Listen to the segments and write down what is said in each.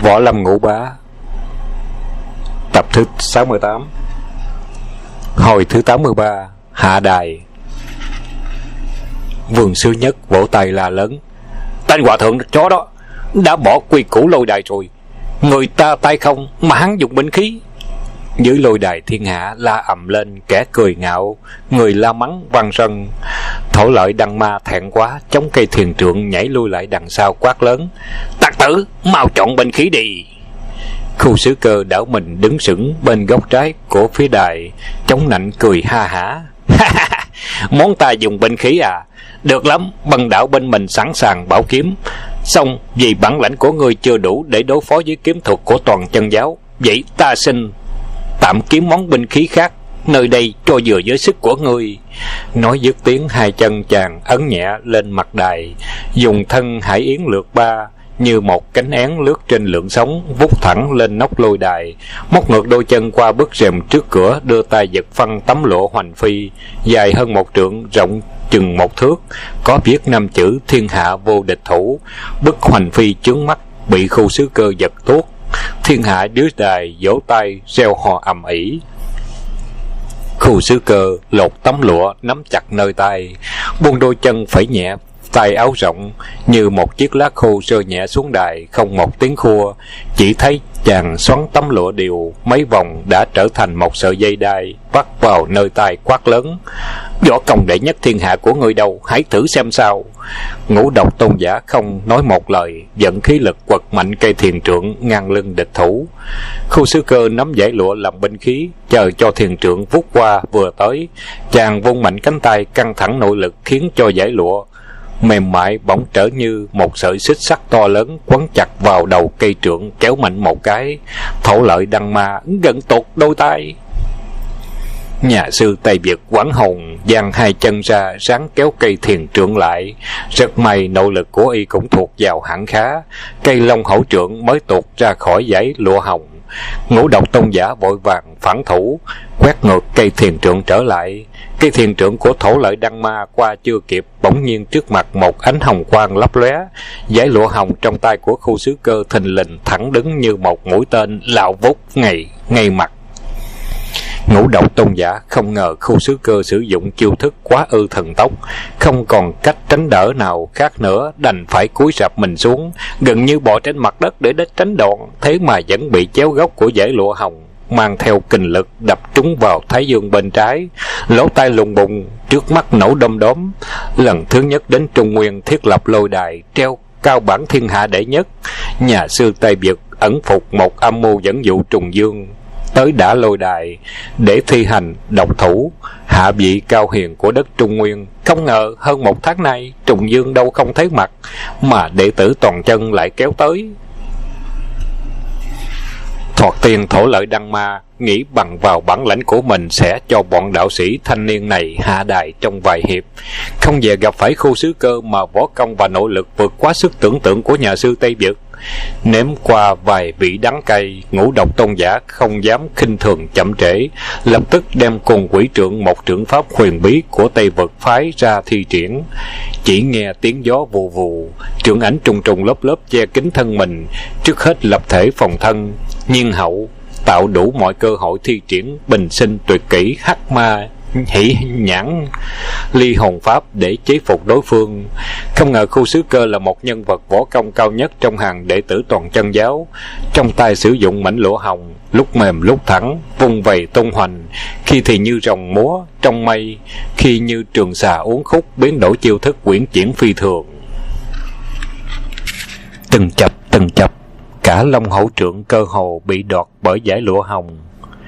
Võ Lâm Ngũ Bá, tập thứ 68, hồi thứ 83, hạ đài. Vườn Sư Nhất vỗ tay la lớn: tên hòa thượng chó đó đã bỏ quy củ lôi đài rồi, người ta tay không mà hắn dùng binh khí. Dưới lôi đài thiên hạ la ầm lên, kẻ cười ngạo, người la mắng vang rân. Thổ Lợi Đăng Ma thẹn quá, chống cây thiền trượng nhảy lui lại đằng sau quát lớn: tặc tử, mau chọn binh khí đi. Khu Sứ Cơ đảo mình đứng sững bên góc trái của phía đài, chống nạnh cười ha hả: món ta dùng binh khí à? Được lắm, Bần đạo bên mình sẵn sàng bảo kiếm. Xong vì bản lãnh của ngươi chưa đủ để đối phó với kiếm thuật của toàn chân giáo, vậy ta xin tạm kiếm món binh khí khác, nơi đây cho vừa với sức của ngươi. Nói dứt tiếng, hai chân chàng ấn nhẹ lên mặt đài, dùng thân hải yến lượt ba, như một cánh én lướt trên lượng sóng, vút thẳng lên nóc lôi đài, móc ngược đôi chân qua bức rèm trước cửa, đưa tay giật phăng tấm lụa hoành phi dài hơn 1 trượng, rộng chừng 1 thước, có viết 5 chữ thiên hạ vô địch thủ. Bức hoành phi chướng mắt, bị Khu Sứ Cơ giật tuốt. Thiên hạ dưới đài vỗ tay reo hò ầm ĩ. Khu Sứ Cơ lột tấm lụa nắm chặt nơi tay, buông đôi chân phẩy nhẹ tay áo rộng như một chiếc lá khô rơi nhẹ xuống đài, không một tiếng khua. Chỉ thấy chàng xoắn tấm lụa đều mấy vòng đã trở thành một sợi dây đai, vắt vào nơi tay quát lớn: võ công đệ nhất thiên hạ của ngươi đâu, hãy thử xem sao. Ngũ Độc Tôn giả không nói một lời, dẫn khí lực quật mạnh cây thiền trượng ngang lưng địch thủ. Khu Sứ Cơ nắm dải lụa làm binh khí, chờ cho thiền trượng vút qua vừa tới, chàng vung mạnh cánh tay căng thẳng nội lực, khiến cho dải lụa mềm mại bỗng trở như một sợi xích sắt to lớn quấn chặt vào đầu cây trượng, kéo mạnh một cái. Thổ Lợi Đăng Ma gần tụt đôi tay. Nhà sư Tây Việt quảng hồn giang hai chân ra, ráng kéo cây thiền trượng lại. Rất may nội lực của y cũng thuộc vào hạng khá, cây long hổ trượng mới tuột ra khỏi dãy lụa hồng. Ngũ Độc Tôn giả vội vàng phản thủ, quét ngược cây thiền trượng trở lại. Cây thiền trượng của Thổ Lợi Đăng Ma qua chưa kịp, bỗng nhiên trước mặt một ánh hồng quang lấp lóe, dải lụa hồng trong tay của Khu Sứ Cơ thình lình thẳng đứng như một mũi tên lao vút ngay mặt. Ngũ Độc Tôn giả không ngờ Khu Sứ Cơ sử dụng chiêu thức quá ư thần tốc, không còn cách tránh đỡ nào khác nữa, đành phải cúi rạp mình xuống, gần như bò trên mặt đất để tránh đòn. Thế mà vẫn bị chéo góc của dải lụa hồng mang theo kình lực đập trúng vào thái dương bên trái, lỗ tai lùng bùng, trước mắt nổ đom đóm. Lần thứ nhất đến Trung Nguyên thiết lập lôi đài, treo cao bản thiên hạ đệ nhất, nhà sư Tây Việt ẩn phục một âm mưu dẫn dụ Trùng Dương tới đã lôi đài để thi hành độc thủ hạ vị cao hiền của đất Trung Nguyên. Không ngờ hơn 1 tháng nay Trùng Dương đâu không thấy mặt, mà đệ tử toàn chân lại kéo tới. Thoạt tiên Thổ Lợi Đăng Ma nghĩ bằng vào bản lãnh của mình sẽ cho bọn đạo sĩ thanh niên này hạ đài trong vài hiệp, không về gặp phải Khu Sứ Cơ mà võ công và nội lực vượt quá sức tưởng tượng của nhà sư Tây Việt. Nếm qua vài vị đắng cay, Ngũ Độc Tôn giả không dám khinh thường chậm trễ, lập tức đem cùng quỷ trượng một trưởng pháp huyền bí của Tây Vực phái ra thi triển. Chỉ nghe tiếng gió vù vù, trưởng ảnh trùng trùng lớp lớp che kín thân mình, trước hết lập thể phòng thân, nhiên hậu tạo đủ mọi cơ hội thi triển bình sinh tuyệt kỹ hắc ma hỷ nhãn ly hồn pháp để chế phục đối phương. Không ngờ Khu Sứ Cơ là một nhân vật võ công cao nhất trong hàng đệ tử toàn chân giáo, trong tay sử dụng mảnh lụa hồng, lúc mềm lúc thẳng, vung vầy tung hoành, khi thì như rồng múa trong mây, khi như trường xà uốn khúc, biến đổi chiêu thức quyển chuyển phi thường. Từng chập cả long hổ trượng cơ hồ bị đoạt bởi dải lụa hồng.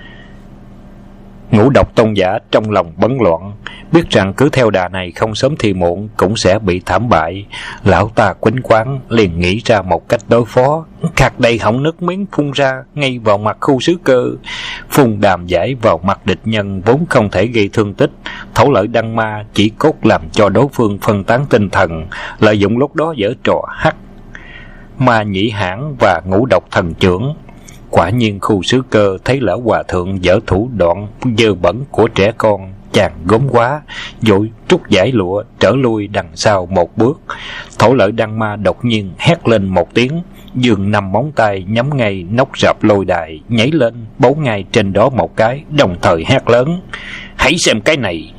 Ngũ Độc Tôn giả trong lòng bấn loạn, biết rằng cứ theo đà này không sớm thì muộn cũng sẽ bị thảm bại. Lão ta quýnh quáng liền nghĩ ra một cách đối phó, khạc đầy họng nước miếng phun ra ngay vào mặt Khu Sứ Cơ, phun đàm giải vào mặt địch nhân vốn không thể gây thương tích. Thổ Lợi Đăng Ma chỉ cốt làm cho đối phương phân tán tinh thần, lợi dụng lúc đó giở trò hắc ma nhĩ hãn và Ngũ Độc Thần Chưởng. Quả nhiên Khu Sứ Cơ thấy lão hòa thượng dở thủ đoạn dơ bẩn của trẻ con, chàng gốm quá, vội trút dải lụa trở lui đằng sau một bước. Thổ Lợi Đăng Ma đột nhiên hét lên một tiếng, giương 5 móng tay nhắm ngay nóc rạp lôi đài, nhảy lên bấu ngay trên đó một cái, đồng thời hét lớn: "Hãy xem cái này!"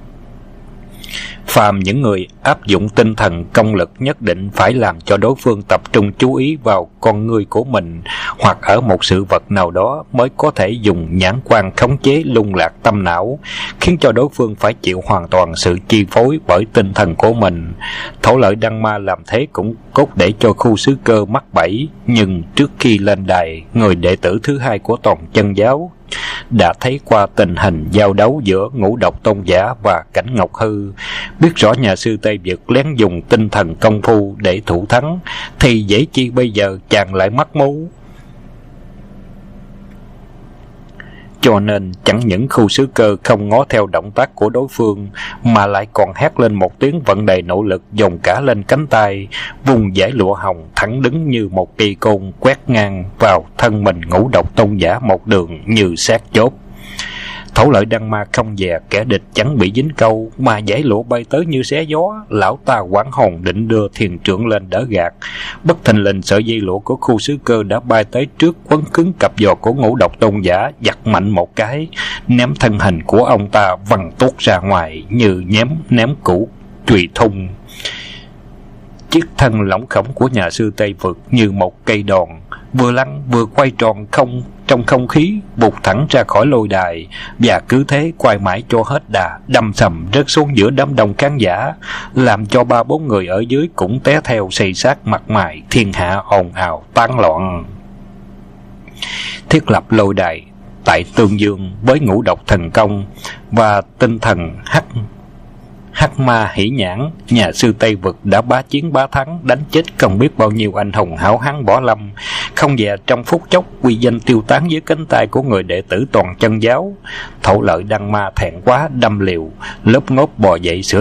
Phàm những người áp dụng tinh thần công lực nhất định phải làm cho đối phương tập trung chú ý vào con ngươi của mình hoặc ở một sự vật nào đó mới có thể dùng nhãn quan khống chế lung lạc tâm não, khiến cho đối phương phải chịu hoàn toàn sự chi phối bởi tinh thần của mình. Thổ Lợi Đăng Ma làm thế cũng cốt để cho Khu Xứ Cơ mắc bẫy, nhưng trước khi lên đài, người đệ tử thứ hai của Toàn Chân Giáo đã thấy qua tình hình giao đấu giữa Ngũ Độc Tôn giả và Cảnh Ngọc Hư, biết rõ nhà sư Tây Vực lén dùng tinh thần công phu để thủ thắng, thì dễ chi bây giờ chàng lại mắc mưu. Cho nên chẳng những Khu Xứ Cơ không ngó theo động tác của đối phương, mà lại còn hét lên một tiếng vận đầy nỗ lực, dồn cả lên cánh tay, vùng dải lụa hồng thẳng đứng như một cây côn quét ngang vào thân mình Ngũ Độc Tôn giả một đường như sát chốt. Thổ Lợi Đăng Ma không dè kẻ địch chẳng bị dính câu, mà dải lụa bay tới như xé gió. Lão ta hoảng hồn định đưa thiền trưởng lên đỡ gạt, bất thình lình sợi dây lụa của Khu Xứ Cơ đã bay tới trước, quấn cứng cặp giò của Ngũ Độc Tôn giả, giật mạnh một cái, ném thân hình của ông ta văng tuốt ra ngoài như ném củ chùy thun. Chiếc thân lỏng khổng của nhà sư Tây Vực như một cây đòn, vừa lăn vừa quay tròn trong không khí, vụt thẳng ra khỏi lôi đài, và cứ thế quay mãi cho hết đà, đâm sầm rớt xuống giữa đám đông khán giả, làm cho 3-4 người ở dưới cũng té theo, xây xác mặt mày, thiên hạ ồn ào tán loạn. Thiết lập lôi đài tại Tương Dương với Ngũ Độc Thần Công và tinh thần Hắc Ma Hỷ Nhãn, nhà sư Tây Vực đã bá chiến bá thắng, đánh chết không biết bao nhiêu anh hùng hảo hán võ lâm, không dè trong phút chốc uy danh tiêu tán dưới cánh tay của người đệ tử Toàn Chân Giáo. Thổ Lợi Đăng Ma thẹn quá đâm liều, lốp ngốp bò dậy sửa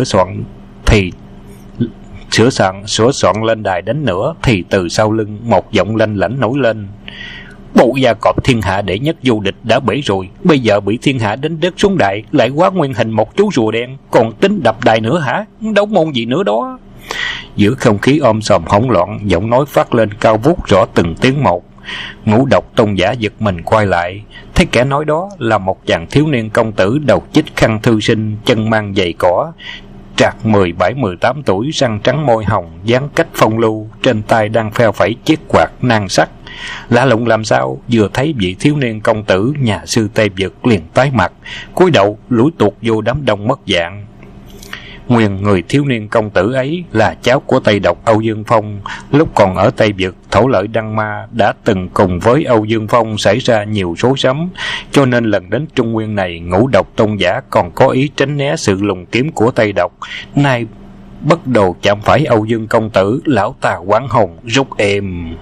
soạn lên đài đánh nữa, thì từ sau lưng một giọng lanh lảnh nổi lên: "Bộ gia cọp thiên hạ đệ nhất vô địch đã bể rồi, bây giờ bị thiên hạ đánh rớt xuống đài, lại hóa nguyên hình một chú rùa đen, còn tính đập đài nữa hả? Đấu môn gì nữa đó?" Giữa không khí om sòm hỗn loạn, giọng nói phát lên cao vút rõ từng tiếng một. Ngũ Độc Tôn giả giật mình quay lại, thấy kẻ nói đó là một chàng thiếu niên công tử đầu chích khăn thư sinh, chân mang giày cỏ, trạc 17-18 tuổi, răng trắng môi hồng, dáng cách phong lưu, trên tay đang pheo phẩy chiếc quạt nan sắt. Lạ lùng làm sao, vừa thấy vị thiếu niên công tử nhà sư Tây Vực liền tái mặt, cúi đầu lủi tuột vô đám đông mất dạng. Nguyên người thiếu niên công tử ấy là cháu của Tây Độc Âu Dương Phong. Lúc còn ở Tây Vực, Thổ Lợi Đăng Ma đã từng cùng với Âu Dương Phong xảy ra nhiều rối rắm, cho nên lần đến Trung Nguyên này, Ngũ Độc Tôn giả còn có ý tránh né sự lùng kiếm của Tây Độc. Nay bất đồ chạm phải Âu Dương công tử, lão ta hoảng hồn rút êm.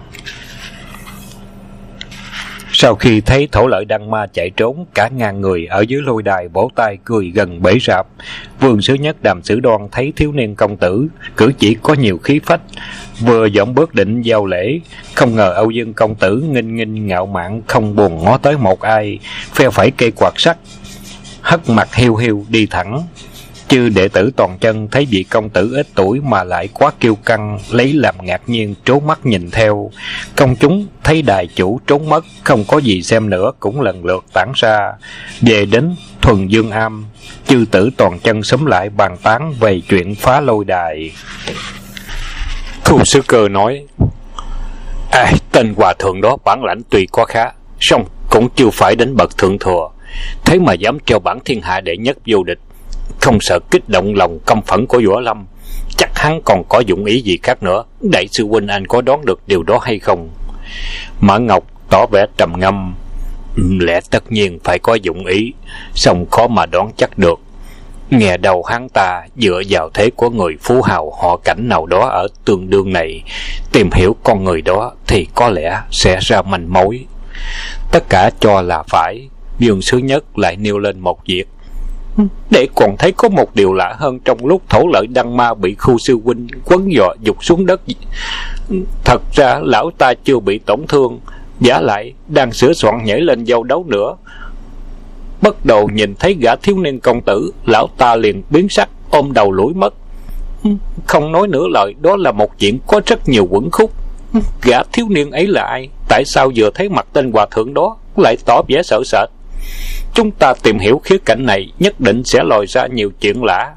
Sau khi thấy Thổ Lợi Đăng Ma chạy trốn, cả ngàn người ở dưới lôi đài vỗ tay cười gần bể rạp. Vương Sứ Nhất Đàm Sử Đoan thấy thiếu niên công tử cử chỉ có nhiều khí phách, vừa dõng bước định giao lễ, không ngờ Âu Dương công tử nghinh ngạo mạn, không buồn ngó tới một ai, phe phẩy cây quạt sắt, hất mặt hiu hiu đi thẳng. Chư đệ tử Toàn Chân thấy vị công tử ít tuổi mà lại quá kiêu căng, lấy làm ngạc nhiên trố mắt nhìn theo. Công chúng thấy đài chủ trốn mất, không có gì xem nữa, cũng lần lượt tản ra. Về đến Thuần Dương Am, chư tử Toàn Chân xúm lại bàn tán về chuyện phá lôi đài. Khu Xứ Cơ nói: tên hòa thượng đó bản lãnh tuy có khá, song cũng chưa phải đến bậc thượng thừa, thế mà dám cho bản thiên hạ đệ nhất vô địch, không sợ kích động lòng căm phẫn của Võ Lâm. Chắc hắn còn có dụng ý gì khác nữa. Đại sư huynh anh có đoán được điều đó hay không? Mã Ngọc tỏ vẻ trầm ngâm: Lẽ tất nhiên phải có dụng ý, song khó mà đoán chắc được. Nghe đầu hắn ta dựa vào thế của người phú hào họ Cảnh nào đó ở Tương Đương này, tìm hiểu con người đó thì có lẽ sẽ ra manh mối. Tất cả cho là phải. Vương Sứ Nhất lại nêu lên một việc: để còn thấy có một điều lạ hơn trong lúc Thổ Lợi Đăng Ma bị Khu sư huynh quấn dọ dục xuống đất. Thật ra lão ta chưa bị tổn thương, giả lại đang sửa soạn nhảy lên giao đấu nữa. Bất đầu nhìn thấy gã thiếu niên công tử, lão ta liền biến sắc, ôm đầu lủi mất. Không nói nửa lời, đó là một chuyện có rất nhiều quẩn khúc. Gã thiếu niên ấy là ai? Tại sao vừa thấy mặt tên hòa thượng đó lại tỏ vẻ sợ sệt? Chúng ta tìm hiểu khía cạnh này, nhất định sẽ lòi ra nhiều chuyện lạ.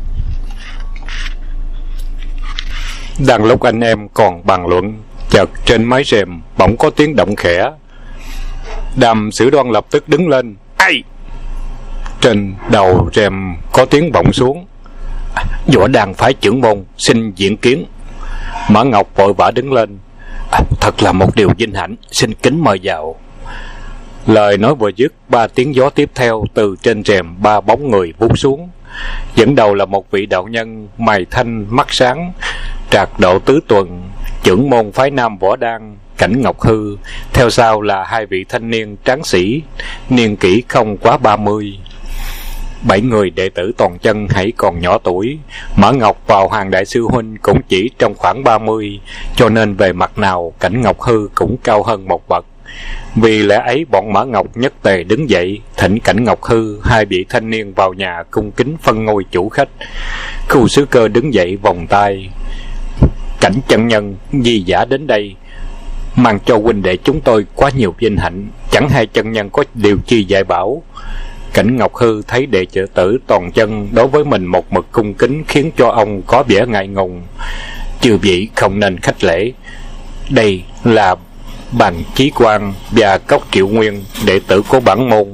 Đang lúc anh em còn bàn luận, chợt trên mái rèm bỗng có tiếng động khẽ. Đàm Sử Đoan lập tức đứng lên. Ai? Trên đầu rèm có tiếng vọng xuống. Võ Đàn phái trưởng môn xin diện kiến. Mã Ngọc vội vã đứng lên. Thật là một điều vinh hạnh, xin kính mời vào. Lời nói vừa dứt, 3 tiếng gió tiếp theo từ trên rèm 3 bóng người vút xuống. Dẫn đầu là một vị đạo nhân mày thanh mắt sáng, trạc độ tứ tuần, trưởng môn phái Nam Võ Đan, Cảnh Ngọc Hư. Theo sau là 2 vị thanh niên tráng sĩ, niên kỷ không quá 30. 7 người đệ tử toàn chân hãy còn nhỏ tuổi. Mã Ngọc vào Hoàng đại sư huynh cũng chỉ trong khoảng 30, cho nên về mặt nào Cảnh Ngọc Hư cũng cao hơn một bậc. Vì lẽ ấy bọn Mã Ngọc nhất tề đứng dậy thỉnh Cảnh Ngọc Hư, 2 vị thanh niên vào nhà cung kính phân ngôi chủ khách. Khu Sứ Cơ đứng dậy vòng tay. Cảnh chân nhân di giả đến đây, mang cho huynh đệ chúng tôi quá nhiều vinh hạnh, chẳng hay chân nhân có điều chi dạy bảo. Cảnh Ngọc Hư thấy đệ tử toàn chân đối với mình một mực cung kính, khiến cho ông có vẻ ngại ngùng. Chư vị không nên khách lễ. Đây là Bành Chí Quang và Cốc Triệu Nguyên, đệ tử của bản môn.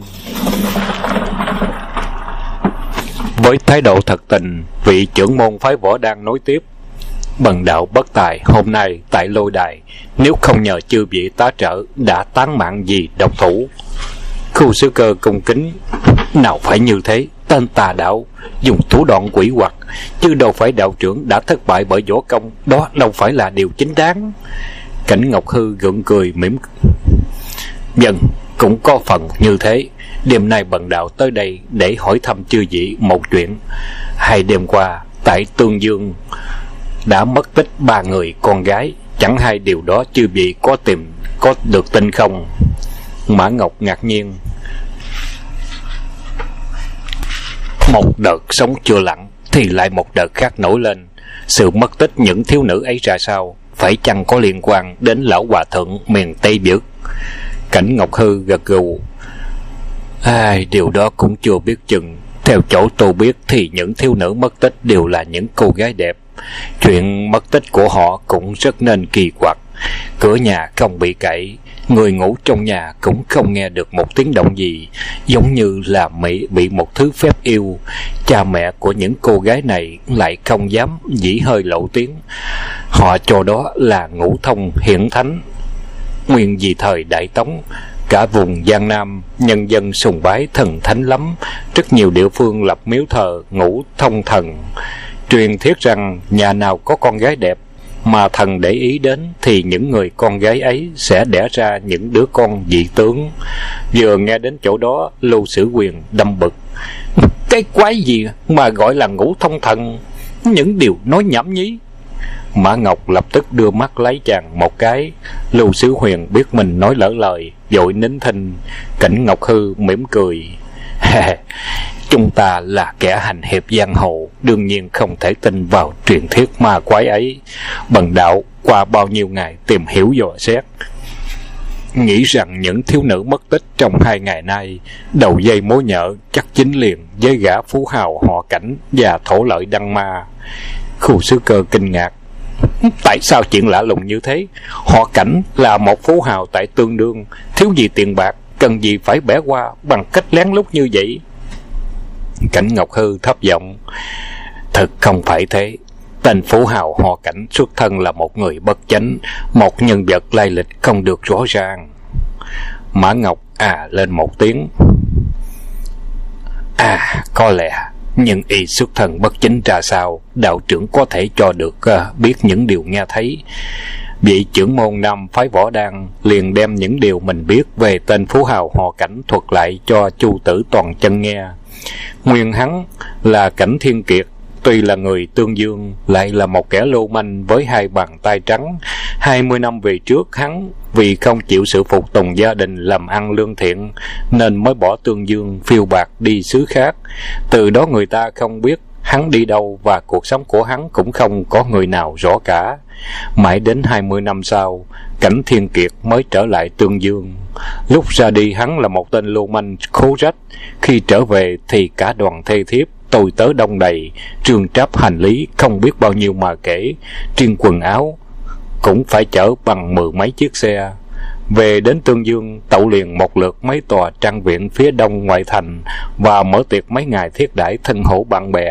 Với thái độ thật tình, vị trưởng môn phái Võ Đan nói tiếp. Bần đạo bất tài, hôm nay tại lôi đài, nếu không nhờ chư vị tá trợ, đã tán mạng vì độc thủ. Khu Sứ Cơ cung kính. Nào phải như thế, tên tà đạo dùng thủ đoạn quỷ hoặc, chứ đâu phải đạo trưởng đã thất bại bởi võ công, đó đâu phải là điều chính đáng. Cảnh Ngọc Hư gượng cười mỉm. Dân cũng có phần như thế. Đêm nay bần đạo tới đây để hỏi thăm chư vị một chuyện. 2 đêm qua tại Tương Dương đã mất tích 3 người con gái, chẳng hay điều đó chư vị có được tin không? Mã Ngọc ngạc nhiên. Một đợt sóng chưa lặng thì lại một đợt khác nổi lên. Sự mất tích những thiếu nữ ấy ra sao? Phải chăng có liên quan đến lão hòa thượng miền Tây Việt? Cảnh Ngọc Hư gật gù. Điều đó cũng chưa biết chừng. Theo chỗ tôi biết thì những thiếu nữ mất tích đều là những cô gái đẹp. Chuyện mất tích của họ cũng rất nên kỳ quặc. Cửa nhà không bị cậy, người ngủ trong nhà cũng không nghe được một tiếng động gì, giống như là bị một thứ phép yêu. Cha mẹ của những cô gái này lại không dám dĩ hơi lộ tiếng. Họ cho đó là ngũ thông hiển thánh. Nguyên vì thời Đại Tống, cả vùng Giang Nam nhân dân sùng bái thần thánh lắm, rất nhiều địa phương lập miếu thờ ngũ thông thần. Truyền thuyết rằng nhà nào có con gái đẹp mà thần để ý đến thì những người con gái ấy sẽ đẻ ra những đứa con dị tướng. Vừa nghe đến chỗ đó, Lưu Sử Quyền đâm bực. Cái quái gì mà gọi là ngũ thông thần? Những điều nói nhảm nhí. Mã Ngọc lập tức đưa mắt lấy chàng một cái. Lưu Sử Huyền biết mình nói lỡ lời, vội nín thinh. Cảnh Ngọc Hư mỉm cười. Chúng ta là kẻ hành hiệp giang hồ, đương nhiên không thể tin vào truyền thuyết ma quái ấy. Bần đạo qua bao nhiêu ngày tìm hiểu dò xét, nghĩ rằng những thiếu nữ mất tích trong 2 ngày nay, đầu dây mối nhợ chắc chính liền với gã phú hào họ Cảnh và thổ lợi Đăng Ma. Khu Sứ Cơ kinh ngạc. Tại sao chuyện lạ lùng như thế? Họ Cảnh là một phú hào tại Tương Đương, thiếu gì tiền bạc, cần gì phải bẻ qua bằng cách lén lút như vậy? Cảnh Ngọc Hư thấp giọng. Thực không phải thế. Tên phú hào họ Cảnh xuất thân là một người bất chánh, một nhân vật lai lịch không được rõ ràng. Mã Ngọc lên một tiếng. Có lẽ, nhưng y xuất thân bất chính ra sao, đạo trưởng có thể cho được biết những điều nghe thấy. Vị trưởng môn Nam phái Võ Đan liền đem những điều mình biết về tên phú hào họ Cảnh thuật lại cho Chu Tử toàn chân nghe. Nguyên hắn là Cảnh Thiên Kiệt, tuy là người Tương Dương, lại là một kẻ lưu manh với 2 bàn tay trắng. 20 năm về trước, hắn vì không chịu sự phục tùng gia đình làm ăn lương thiện, nên mới bỏ Tương Dương phiêu bạt đi xứ khác. Từ đó người ta không biết hắn đi đâu và cuộc sống của hắn cũng không có người nào rõ cả. Mãi đến 20 năm sau, Cảnh Thiên Kiệt mới trở lại Tương Dương. Lúc ra đi hắn là một tên lưu manh khố rách, khi trở về thì cả đoàn thê thiếp tôi tớ đông đầy, trương tráp hành lý không biết bao nhiêu mà kể, riêng quần áo cũng phải chở bằng 10 mấy chiếc xe. Về đến Tương Dương, tậu liền một lượt mấy tòa trang viện phía đông ngoại thành và mở tiệc mấy ngày thiết đãi thân hữu bạn bè.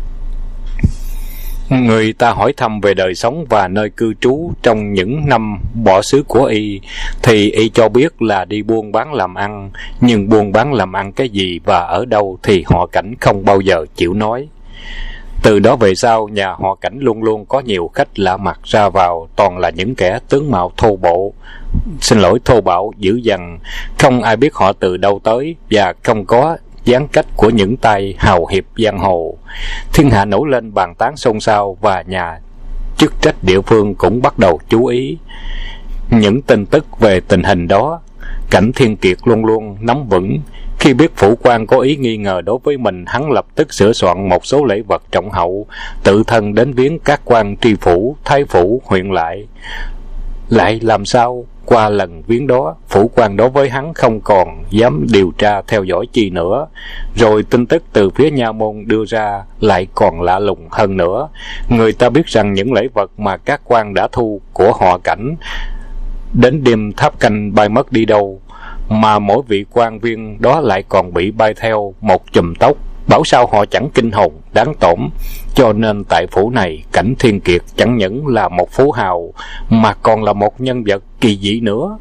Người ta hỏi thăm về đời sống và nơi cư trú trong những năm bỏ xứ của y, thì y cho biết là đi buôn bán làm ăn, nhưng buôn bán làm ăn cái gì và ở đâu thì họ Cảnh không bao giờ chịu nói. Từ đó về sau, nhà họ Cảnh luôn luôn có nhiều khách lạ mặt ra vào, toàn là những kẻ tướng mạo thô bạo dữ dằn, không ai biết họ từ đâu tới và không có dáng cách của những tay hào hiệp giang hồ. Thiên hạ nổi lên bàn tán xôn xao và nhà chức trách địa phương cũng bắt đầu chú ý những tin tức về tình hình đó. Cảnh Thiên Kiệt luôn luôn nắm vững. Khi biết phủ quan có ý nghi ngờ đối với mình, hắn lập tức sửa soạn một số lễ vật trọng hậu, tự thân đến viếng các quan tri phủ, thái phủ, huyện lại làm sao qua lần viếng đó, phủ quan đối với hắn không còn dám điều tra theo dõi chi nữa. Rồi tin tức từ phía nha môn đưa ra lại còn lạ lùng hơn nữa. Người ta biết rằng những lễ vật mà các quan đã thu của họ Cảnh đến đêm tháp canh bay mất đi đâu, mà mỗi vị quan viên đó lại còn bị bay theo một chùm tóc, bảo sao họ chẳng kinh hồn đáng tổn. Cho nên tại phủ này, Cảnh Thiên Kiệt chẳng những là một phú hào mà còn là một nhân vật kỳ dị nữa.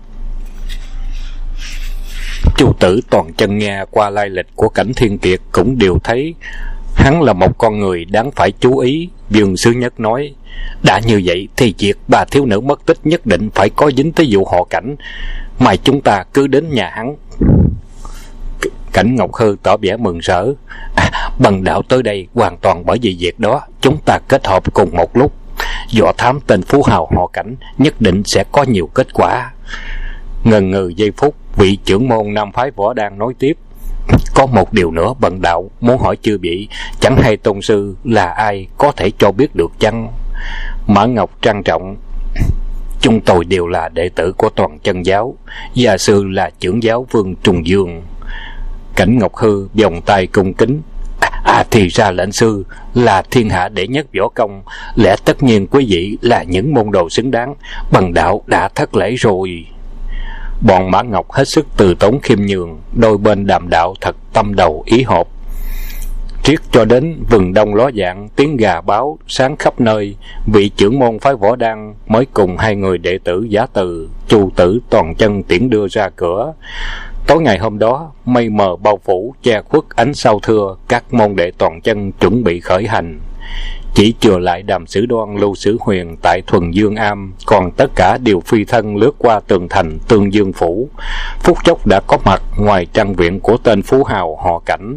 Chu Tử toàn chân nghe qua lai lịch của Cảnh Thiên Kiệt cũng đều thấy hắn là một con người đáng phải chú ý. Dương Sứ Nhất nói: đã như vậy thì việc bà thiếu nữ mất tích nhất định phải có dính tới vụ họ Cảnh, mà chúng ta cứ đến nhà hắn. Cảnh Ngọc Hư tỏ vẻ mừng rỡ: bần đạo tới đây hoàn toàn bởi vì việc đó. Chúng ta kết hợp cùng một lúc, dò thám tên phú hào họ Cảnh, nhất định sẽ có nhiều kết quả. Ngần ngừ giây phút, vị trưởng môn Nam phái Võ Đan nói tiếp: có một điều nữa bần đạo muốn hỏi chư vị, chẳng hay tôn sư là ai, có thể cho biết được chăng? Mã Ngọc trang trọng: chúng tôi đều là đệ tử của Toàn Chân giáo, gia sư là trưởng giáo Vương Trùng Dương. Cảnh Ngọc Hư vòng tay cung kính: thì ra lệnh sư là thiên hạ đệ nhất võ công, lẽ tất nhiên quý vị là những môn đồ xứng đáng, bần đạo đã thất lễ rồi. Bọn Mã Ngọc hết sức từ tốn khiêm nhường, đôi bên đàm đạo thật tâm đầu ý hợp. Triết cho đến vừng đông ló dạng, tiếng gà báo sáng khắp nơi, vị trưởng môn phái Võ Đan mới cùng hai người đệ tử giả từ Chu Tử Toàn Chân tiễn đưa ra cửa. Tối ngày hôm đó, mây mờ bao phủ che khuất ánh sao thưa, các môn đệ Toàn Chân chuẩn bị khởi hành. Chỉ chừa lại Đàm Sử Đoan, Lưu Sử Huyền tại Thuần Dương Am, còn tất cả đều phi thân lướt qua tường thành Tương Dương phủ, phút chốc đã có mặt ngoài trang viện của tên phú hào họ Cảnh.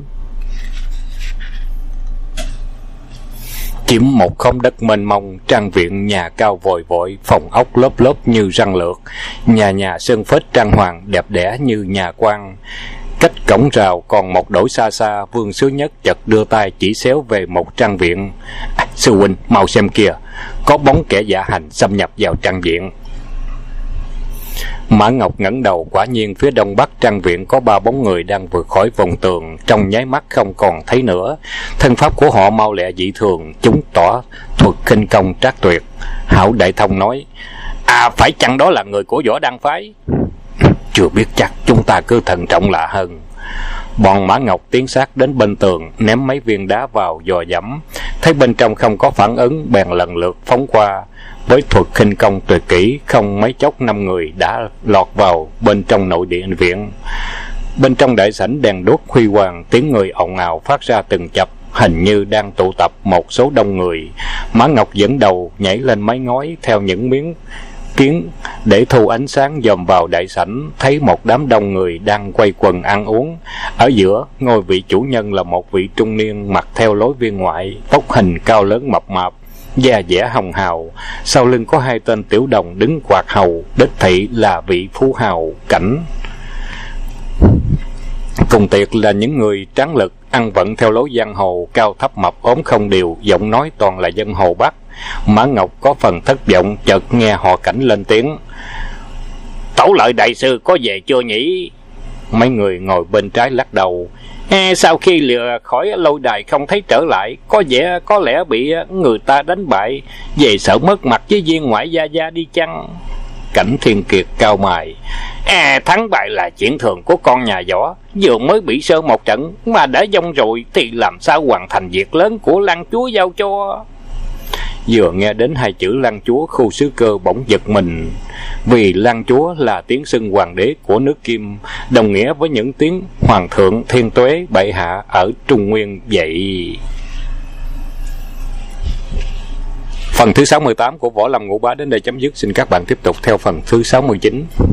Chiếm một khóm đất mênh mông, trang viện nhà cao vòi vội, phòng ốc lớp lớp như răng lược, nhà nhà sơn phết trang hoàng đẹp đẽ như nhà quan. Cách cổng rào còn một đổi xa xa, Vương Sứ Nhất chợt đưa tay chỉ xéo về một trang viện: sư huynh mau xem kìa, có bóng kẻ giả hành xâm nhập vào trang viện. Mã Ngọc ngẩng đầu, quả nhiên phía đông bắc trang viện có 3 bóng người đang vượt khỏi vòng tường, trong nháy mắt không còn thấy nữa. Thân pháp của họ mau lẹ dị thường, chúng tỏ thuật khinh công trác tuyệt. Hảo Đại Thông nói: phải chăng đó là người của Võ Đan phái? Chưa biết chắc, chúng ta cứ thận trọng là hơn. Bọn Mã Ngọc tiến sát đến bên tường, ném mấy viên đá vào dò dẫm, thấy bên trong không có phản ứng, bèn lần lượt phóng qua. Với thuật khinh công tuyệt kỹ, không mấy chốc 5 người đã lọt vào bên trong nội điện viện. Bên trong đại sảnh đèn đuốc huy hoàng, tiếng người ồn ào phát ra từng chập, hình như đang tụ tập một số đông người. Mã Ngọc dẫn đầu nhảy lên mái ngói theo những miếng kiến để thu ánh sáng dòm vào đại sảnh, thấy một đám đông người đang quay quần ăn uống. Ở giữa ngôi vị chủ nhân là một vị trung niên mặc theo lối viên ngoại, tóc hình cao lớn mập mạp, da dẻ hồng hào, sau lưng có 2 tên tiểu đồng đứng quạt hầu, đích thị là vị phú hào Cảnh. Cùng tiệc là những người tráng lực ăn vận theo lối giang hồ, cao thấp mập ốm không đều, giọng nói toàn là dân hồ Bắc. Mã Ngọc có phần thất vọng, chợt nghe họ Cảnh lên tiếng: Tẩu Lợi đại sư có về chưa nhỉ? Mấy người ngồi bên trái lắc đầu: Sau khi lừa khỏi lôi đài không thấy trở lại, có lẽ bị người ta đánh bại, về sợ mất mặt với viên ngoại gia gia đi chăng? Cảnh Thiên Kiệt cau mày: Thắng bại là chuyện thường của con nhà võ, vừa mới bị sơ một trận mà đã vong rồi thì làm sao hoàn thành việc lớn của Lăng chúa giao cho? Vừa nghe đến hai chữ Lăng chúa, Khu Sứ Cơ bỗng giật mình, vì Lăng chúa là tiếng xưng hoàng đế của nước Kim, đồng nghĩa với những tiếng hoàng thượng, thiên tuế, bệ hạ ở Trung Nguyên vậy. Phần thứ 68 của Võ Lâm Ngũ Bá đến đây chấm dứt. Xin các bạn tiếp tục theo phần thứ 69.